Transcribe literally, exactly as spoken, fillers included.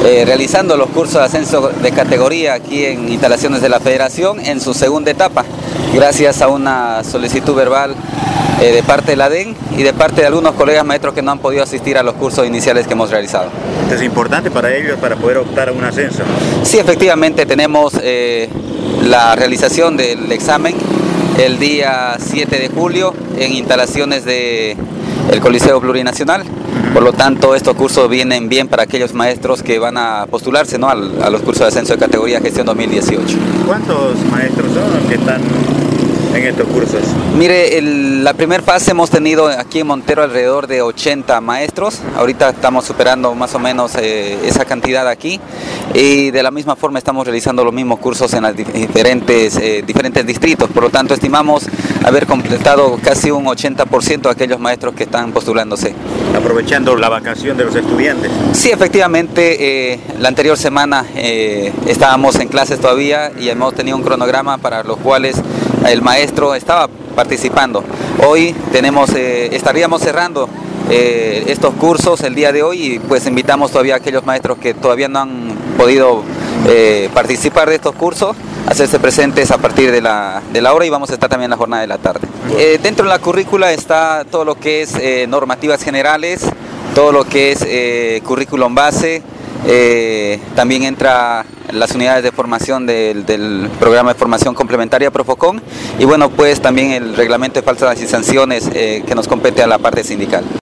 eh, realizando los cursos de ascenso de categoría aquí en instalaciones de la Federación en su segunda etapa, gracias a una solicitud verbal eh, de parte de la D E N y de parte de algunos colegas maestros que no han podido asistir a los cursos iniciales que hemos realizado. Esto es importante para ellos para poder optar a un ascenso, ¿no? Sí, efectivamente tenemos eh, la realización del examen el día siete de julio en instalaciones del Coliseo Plurinacional. Por lo tanto, estos cursos vienen bien para aquellos maestros que van a postularse, ¿no?, a, a los cursos de ascenso de categoría Gestión dos mil dieciocho. ¿Cuántos maestros son los que están en estos cursos? Mire, el, la primera fase hemos tenido aquí en Montero alrededor de ochenta maestros. Ahorita estamos superando más o menos eh, esa cantidad aquí. Y de la misma forma estamos realizando los mismos cursos en los diferentes, eh, diferentes distritos. Por lo tanto, estimamos haber completado casi un ochenta por ciento de aquellos maestros que están postulándose. Aprovechando la vacación de los estudiantes. Sí, efectivamente, eh, la anterior semana eh, estábamos en clases todavía y hemos tenido un cronograma para los cuales el maestro estaba participando. Hoy tenemos, eh, estaríamos cerrando eh, estos cursos el día de hoy y pues invitamos todavía a aquellos maestros que todavía no han podido eh, participar de estos cursos, hacerse presentes a partir de la, de la hora, y vamos a estar también en la jornada de la tarde. Eh, dentro de la currícula está todo lo que es eh, normativas generales, todo lo que es eh, currículum base, eh, también entra las unidades de formación del, del programa de formación complementaria Profocon, y bueno, pues también el reglamento de faltas y sanciones eh, que nos compete a la parte sindical.